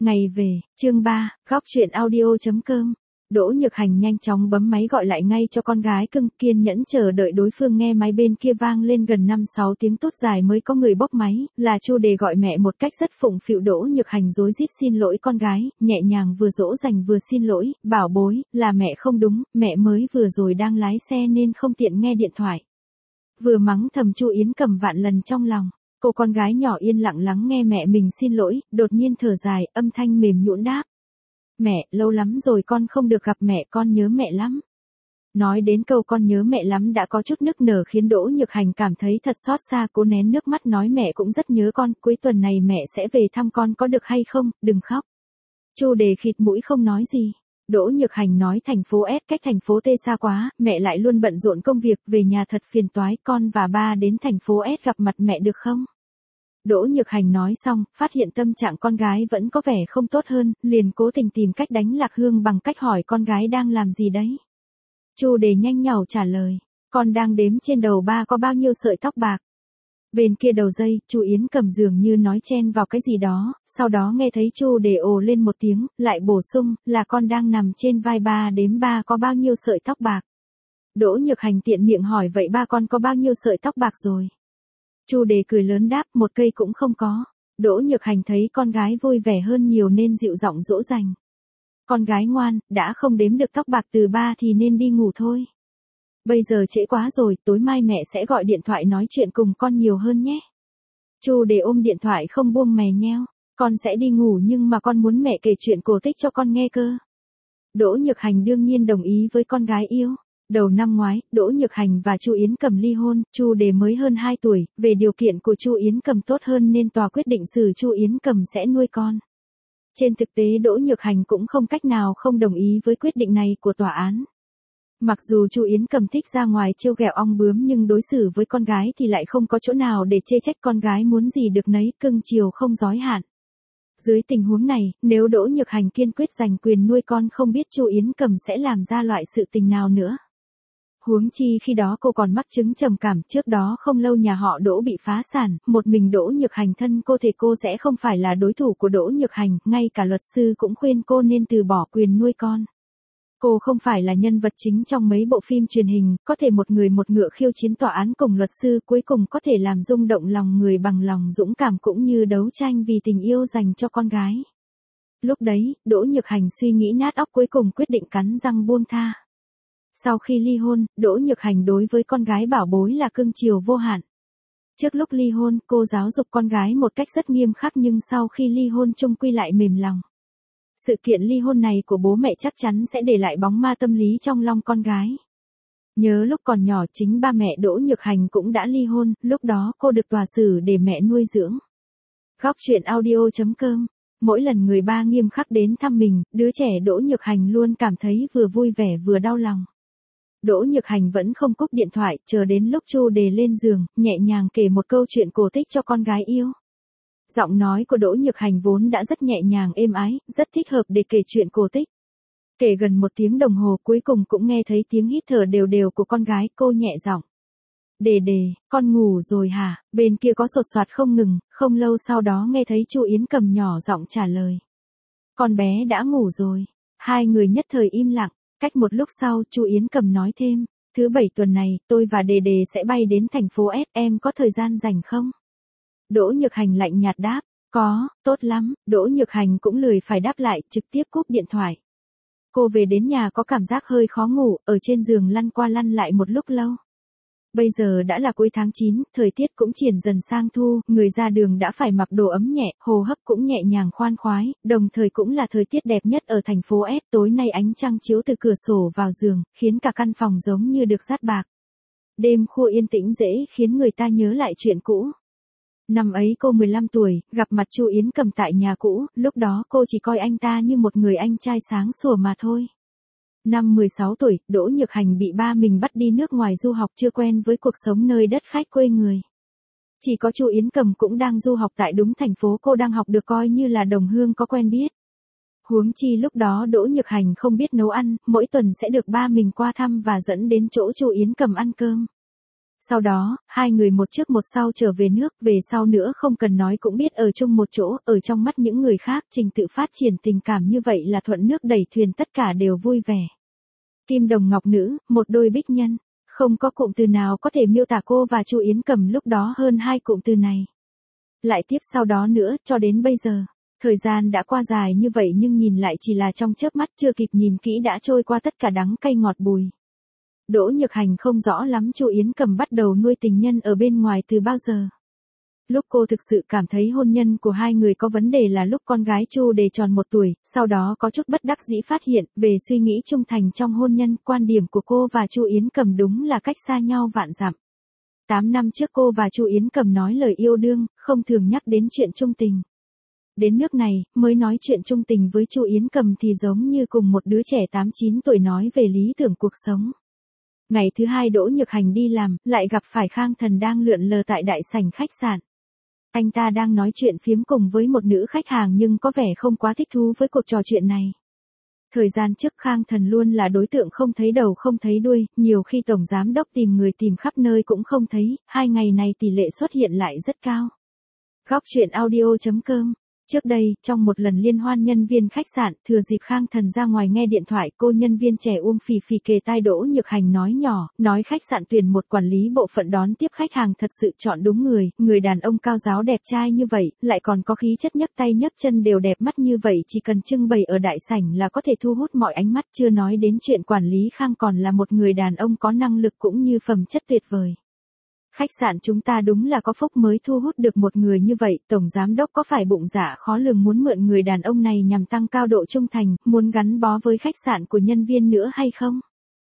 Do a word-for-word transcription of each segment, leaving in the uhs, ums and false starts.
Ngày về, chương ba, góc truyện audio.com. Đỗ Nhược Hành nhanh chóng bấm máy gọi lại ngay cho con gái cưng, kiên nhẫn chờ đợi đối phương nghe máy bên kia vang lên gần năm sáu tiếng tốt dài mới có người bốc máy, là Chu Đề gọi mẹ một cách rất phụng phịu. Đỗ Nhược Hành rối rít xin lỗi con gái, nhẹ nhàng vừa dỗ dành vừa xin lỗi, bảo bối, là mẹ không đúng, mẹ mới vừa rồi đang lái xe nên không tiện nghe điện thoại. Vừa mắng thầm Chu Yến Cầm vạn lần trong lòng. Cô con gái nhỏ yên lặng lắng nghe mẹ mình xin lỗi, đột nhiên thở dài, âm thanh mềm nhũn đáp. Mẹ, lâu lắm rồi con không được gặp mẹ, con nhớ mẹ lắm. Nói đến câu con nhớ mẹ lắm đã có chút nức nở khiến Đỗ Nhược Hành cảm thấy thật xót xa, cố nén nước mắt nói mẹ cũng rất nhớ con, cuối tuần này mẹ sẽ về thăm con có được hay không, đừng khóc. Chu Đề khịt mũi không nói gì. Đỗ Nhược Hành nói thành phố S cách thành phố T xa quá, mẹ lại luôn bận rộn công việc, về nhà thật phiền toái, con và ba đến thành phố S gặp mặt mẹ được không? Đỗ Nhược Hành nói xong, phát hiện tâm trạng con gái vẫn có vẻ không tốt hơn, liền cố tình tìm cách đánh lạc hương bằng cách hỏi con gái đang làm gì đấy. Chu Đề nhanh nhảu trả lời, con đang đếm trên đầu ba có bao nhiêu sợi tóc bạc. Bên kia đầu dây, Chu Yến Cầm dường như nói chen vào cái gì đó, sau đó nghe thấy Chu Đề ồ lên một tiếng, lại bổ sung, là con đang nằm trên vai ba đếm ba có bao nhiêu sợi tóc bạc. Đỗ Nhược Hành tiện miệng hỏi vậy ba con có bao nhiêu sợi tóc bạc rồi? Chu Đề cười lớn đáp, một cây cũng không có. Đỗ Nhược Hành thấy con gái vui vẻ hơn nhiều nên dịu giọng dỗ dành. Con gái ngoan, đã không đếm được tóc bạc từ ba thì nên đi ngủ thôi. Bây giờ trễ quá rồi, tối mai mẹ sẽ gọi điện thoại nói chuyện cùng con nhiều hơn nhé. Chu Đề ôm điện thoại không buông mè nheo, con sẽ đi ngủ nhưng mà con muốn mẹ kể chuyện cổ tích cho con nghe cơ. Đỗ Nhược Hành đương nhiên đồng ý với con gái yêu. Đầu năm ngoái, Đỗ Nhược Hành và Chu Yến Cầm ly hôn, Chu Đề mới hơn hai tuổi, về điều kiện của Chu Yến Cầm tốt hơn nên tòa quyết định xử Chu Yến Cầm sẽ nuôi con. Trên thực tế Đỗ Nhược Hành cũng không cách nào không đồng ý với quyết định này của tòa án. Mặc dù Chu Yến Cầm thích ra ngoài trêu ghẹo ong bướm nhưng đối xử với con gái thì lại không có chỗ nào để chê trách, con gái muốn gì được nấy, cưng chiều không giới hạn. Dưới tình huống này, nếu Đỗ Nhược Hành kiên quyết giành quyền nuôi con không biết Chu Yến Cầm sẽ làm ra loại sự tình nào nữa. Huống chi khi đó cô còn mắc chứng trầm cảm, trước đó không lâu nhà họ Đỗ bị phá sản, một mình Đỗ Nhược Hành thân cô thì cô sẽ không phải là đối thủ của Đỗ Nhược Hành, ngay cả luật sư cũng khuyên cô nên từ bỏ quyền nuôi con. Cô không phải là nhân vật chính trong mấy bộ phim truyền hình, có thể một người một ngựa khiêu chiến tòa án cùng luật sư, cuối cùng có thể làm rung động lòng người bằng lòng dũng cảm cũng như đấu tranh vì tình yêu dành cho con gái. Lúc đấy, Đỗ Nhược Hành suy nghĩ nát óc, cuối cùng quyết định cắn răng buông tha. Sau khi ly hôn, Đỗ Nhược Hành đối với con gái bảo bối là cưng chiều vô hạn. Trước lúc ly hôn, cô giáo dục con gái một cách rất nghiêm khắc nhưng sau khi ly hôn chung quy lại mềm lòng. Sự kiện ly hôn này của bố mẹ chắc chắn sẽ để lại bóng ma tâm lý trong lòng con gái. Nhớ lúc còn nhỏ chính ba mẹ Đỗ Nhược Hành cũng đã ly hôn, lúc đó cô được tòa xử để mẹ nuôi dưỡng. Góc truyện audio.com. Mỗi lần người ba nghiêm khắc đến thăm mình, đứa trẻ Đỗ Nhược Hành luôn cảm thấy vừa vui vẻ vừa đau lòng. Đỗ Nhược Hành vẫn không cúp điện thoại, chờ đến lúc Chu Đề lên giường, nhẹ nhàng kể một câu chuyện cổ tích cho con gái yêu. Giọng nói của Đỗ Nhược Hành vốn đã rất nhẹ nhàng êm ái, rất thích hợp để kể chuyện cổ tích. Kể gần một tiếng đồng hồ cuối cùng cũng nghe thấy tiếng hít thở đều đều của con gái, cô nhẹ giọng. Đề Đề, con ngủ rồi hả? Bên kia có sột soạt không ngừng, không lâu sau đó nghe thấy Chu Yến Cầm nhỏ giọng trả lời. Con bé đã ngủ rồi. Hai người nhất thời im lặng. Cách một lúc sau, Chu Yến Cầm nói thêm, thứ bảy tuần này, tôi và Đề Đề sẽ bay đến thành phố S, em có thời gian rảnh không? Đỗ Nhược Hành lạnh nhạt đáp, có, tốt lắm. Đỗ Nhược Hành cũng lười phải đáp lại, trực tiếp cúp điện thoại. Cô về đến nhà có cảm giác hơi khó ngủ, ở trên giường lăn qua lăn lại một lúc lâu. Bây giờ đã là cuối tháng chín, thời tiết cũng chuyển dần sang thu, người ra đường đã phải mặc đồ ấm nhẹ, hô hấp cũng nhẹ nhàng khoan khoái, đồng thời cũng là thời tiết đẹp nhất ở thành phố S. Tối nay ánh trăng chiếu từ cửa sổ vào giường, khiến cả căn phòng giống như được dát bạc. Đêm khuya yên tĩnh dễ khiến người ta nhớ lại chuyện cũ. Năm ấy cô mười lăm tuổi, gặp mặt Chu Yến Cầm tại nhà cũ, lúc đó cô chỉ coi anh ta như một người anh trai sáng sủa mà thôi. Năm mười sáu tuổi, Đỗ Nhược Hành bị ba mình bắt đi nước ngoài du học, chưa quen với cuộc sống nơi đất khách quê người. Chỉ có Chu Yến Cầm cũng đang du học tại đúng thành phố cô đang học được coi như là đồng hương có quen biết. Huống chi lúc đó Đỗ Nhược Hành không biết nấu ăn, mỗi tuần sẽ được ba mình qua thăm và dẫn đến chỗ Chu Yến Cầm ăn cơm. Sau đó, hai người một trước một sau trở về nước, về sau nữa không cần nói cũng biết ở chung một chỗ, ở trong mắt những người khác, trình tự phát triển tình cảm như vậy là thuận nước đẩy thuyền, tất cả đều vui vẻ. Kim đồng ngọc nữ, một đôi bích nhân, không có cụm từ nào có thể miêu tả cô và Chu Yến Cầm lúc đó hơn hai cụm từ này. Lại tiếp sau đó nữa, cho đến bây giờ. Thời gian đã qua dài như vậy nhưng nhìn lại chỉ là trong chớp mắt, chưa kịp nhìn kỹ đã trôi qua tất cả đắng cay ngọt bùi. Đỗ Nhược Hành không rõ lắm Chu Yến Cầm bắt đầu nuôi tình nhân ở bên ngoài từ bao giờ. Lúc cô thực sự cảm thấy hôn nhân của hai người có vấn đề là lúc con gái Chu Đề tròn một tuổi, sau đó có chút bất đắc dĩ phát hiện, về suy nghĩ trung thành trong hôn nhân, quan điểm của cô và Chu Yến Cầm đúng là cách xa nhau vạn dặm. Tám năm trước cô và Chu Yến Cầm nói lời yêu đương, không thường nhắc đến chuyện trung tình. Đến nước này, mới nói chuyện trung tình với Chu Yến Cầm thì giống như cùng một đứa trẻ tám chín tuổi nói về lý tưởng cuộc sống. Ngày thứ hai Đỗ Nhược Hành đi làm, lại gặp phải Khang Thần đang lượn lờ tại đại sảnh khách sạn. Anh ta đang nói chuyện phiếm cùng với một nữ khách hàng nhưng có vẻ không quá thích thú với cuộc trò chuyện này. Thời gian trước Khang Thần luôn là đối tượng không thấy đầu không thấy đuôi, nhiều khi tổng giám đốc tìm người tìm khắp nơi cũng không thấy, hai ngày này tỷ lệ xuất hiện lại rất cao. Góc truyện audio chấm com. Trước đây, trong một lần liên hoan nhân viên khách sạn, thừa dịp Khang Thần ra ngoài nghe điện thoại, cô nhân viên trẻ Uông Phì Phì kề tai Đỗ Nhược Hành nói nhỏ, nói khách sạn tuyển một quản lý bộ phận đón tiếp khách hàng thật sự chọn đúng người, người đàn ông cao giáo đẹp trai như vậy, lại còn có khí chất nhấc tay nhấc chân đều đẹp mắt như vậy, chỉ cần trưng bày ở đại sảnh là có thể thu hút mọi ánh mắt, chưa nói đến chuyện quản lý Khang còn là một người đàn ông có năng lực cũng như phẩm chất tuyệt vời. Khách sạn chúng ta đúng là có phúc mới thu hút được một người như vậy, tổng giám đốc có phải bụng dạ khó lường muốn mượn người đàn ông này nhằm tăng cao độ trung thành, muốn gắn bó với khách sạn của nhân viên nữa hay không?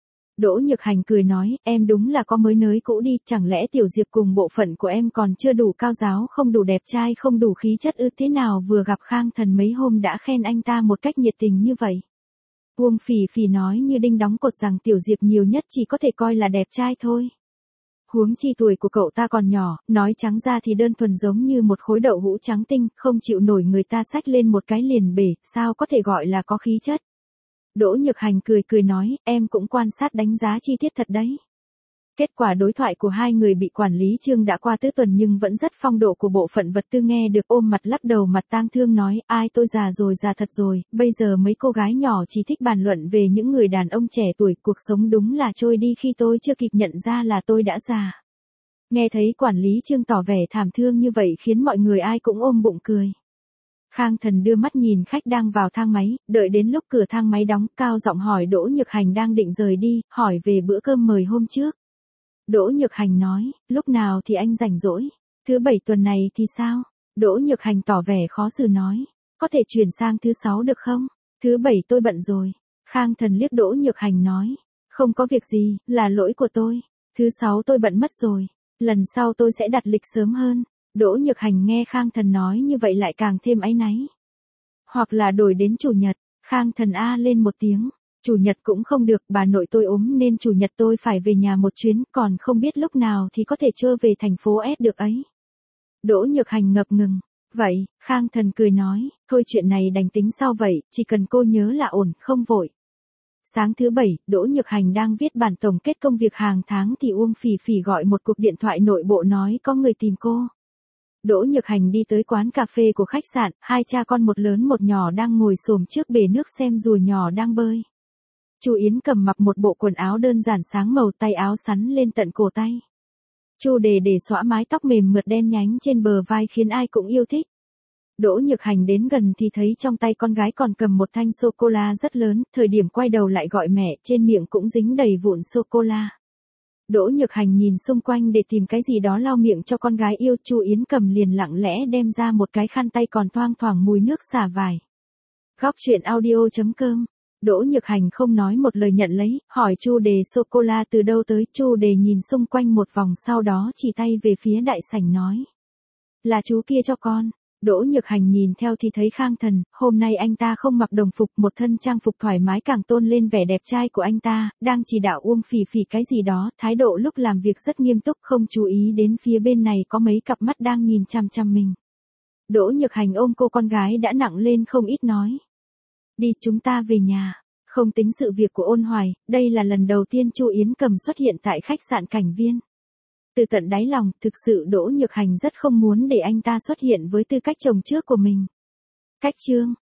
Đỗ Nhược Hành cười nói, em đúng là có mới nới cũ đi, chẳng lẽ Tiểu Diệp cùng bộ phận của em còn chưa đủ cao giáo, không đủ đẹp trai, không đủ khí chất ư? Thế nào vừa gặp Khang Thần mấy hôm đã khen anh ta một cách nhiệt tình như vậy? Uông Phì Phì nói như đinh đóng cột rằng Tiểu Diệp nhiều nhất chỉ có thể coi là đẹp trai thôi. Huống chi tuổi của cậu ta còn nhỏ, nói trắng ra thì đơn thuần giống như một khối đậu hũ trắng tinh, không chịu nổi người ta xách lên một cái liền bể, sao có thể gọi là có khí chất. Đỗ Nhược Hành cười cười nói, em cũng quan sát đánh giá chi tiết thật đấy. Kết quả đối thoại của hai người bị quản lý Trương đã qua tứ tuần nhưng vẫn rất phong độ của bộ phận vật tư nghe được ôm mặt lắc đầu mặt tang thương nói, ai tôi già rồi già thật rồi, bây giờ mấy cô gái nhỏ chỉ thích bàn luận về những người đàn ông trẻ tuổi, cuộc sống đúng là trôi đi khi tôi chưa kịp nhận ra là tôi đã già. Nghe thấy quản lý Trương tỏ vẻ thảm thương như vậy khiến mọi người ai cũng ôm bụng cười. Khang Thần đưa mắt nhìn khách đang vào thang máy, đợi đến lúc cửa thang máy đóng, cao giọng hỏi Đỗ Nhược Hành đang định rời đi, hỏi về bữa cơm mời hôm trước. Đỗ Nhược Hành nói, lúc nào thì anh rảnh rỗi, thứ bảy tuần này thì sao? Đỗ Nhược Hành tỏ vẻ khó xử nói, có thể chuyển sang thứ sáu được không? Thứ bảy tôi bận rồi. Khang Thần liếc Đỗ Nhược Hành nói, không có việc gì, là lỗi của tôi. Thứ sáu tôi bận mất rồi, lần sau tôi sẽ đặt lịch sớm hơn. Đỗ Nhược Hành nghe Khang Thần nói như vậy lại càng thêm áy náy. Hoặc là đổi đến chủ nhật, Khang Thần a lên một tiếng. Chủ nhật cũng không được, bà nội tôi ốm nên chủ nhật tôi phải về nhà một chuyến, còn không biết lúc nào thì có thể trơ về thành phố S được ấy. Đỗ Nhược Hành ngập ngừng. Vậy, Khang Thần cười nói, thôi chuyện này đành tính sau vậy, chỉ cần cô nhớ là ổn, không vội. Sáng thứ bảy, Đỗ Nhược Hành đang viết bản tổng kết công việc hàng tháng thì Uông Phì Phì gọi một cuộc điện thoại nội bộ nói có người tìm cô. Đỗ Nhược Hành đi tới quán cà phê của khách sạn, hai cha con một lớn một nhỏ đang ngồi xổm trước bể nước xem rùa nhỏ đang bơi. Chu Yến Cầm mặc một bộ quần áo đơn giản sáng màu, tay áo sắn lên tận cổ tay. Chu Đề để xõa mái tóc mềm mượt đen nhánh trên bờ vai khiến ai cũng yêu thích. Đỗ Nhược Hành đến gần thì thấy trong tay con gái còn cầm một thanh sô-cô-la rất lớn, thời điểm quay đầu lại gọi mẹ, trên miệng cũng dính đầy vụn sô-cô-la. Đỗ Nhược Hành nhìn xung quanh để tìm cái gì đó lau miệng cho con gái yêu, Chu Yến Cầm liền lặng lẽ đem ra một cái khăn tay còn thoang thoảng mùi nước xả vải. Góc truyện audio chấm com. Đỗ Nhược Hành không nói một lời nhận lấy, hỏi Chu Đề sô-cô-la từ đâu tới, Chu Đề nhìn xung quanh một vòng sau đó chỉ tay về phía đại sảnh nói. Là chú kia cho con. Đỗ Nhược Hành nhìn theo thì thấy Khang Thần, hôm nay anh ta không mặc đồng phục, một thân trang phục thoải mái càng tôn lên vẻ đẹp trai của anh ta, đang chỉ đạo Uông Phì Phì cái gì đó, thái độ lúc làm việc rất nghiêm túc, không chú ý đến phía bên này có mấy cặp mắt đang nhìn chằm chằm mình. Đỗ Nhược Hành ôm cô con gái đã nặng lên không ít nói. Đi chúng ta về nhà. Không tính sự việc của Ôn Hoài, đây là lần đầu tiên Chu Yến Cầm xuất hiện tại khách sạn Cảnh Viên. Từ tận đáy lòng, thực sự Đỗ Nhược Hành rất không muốn để anh ta xuất hiện với tư cách chồng trước của mình. Cách chương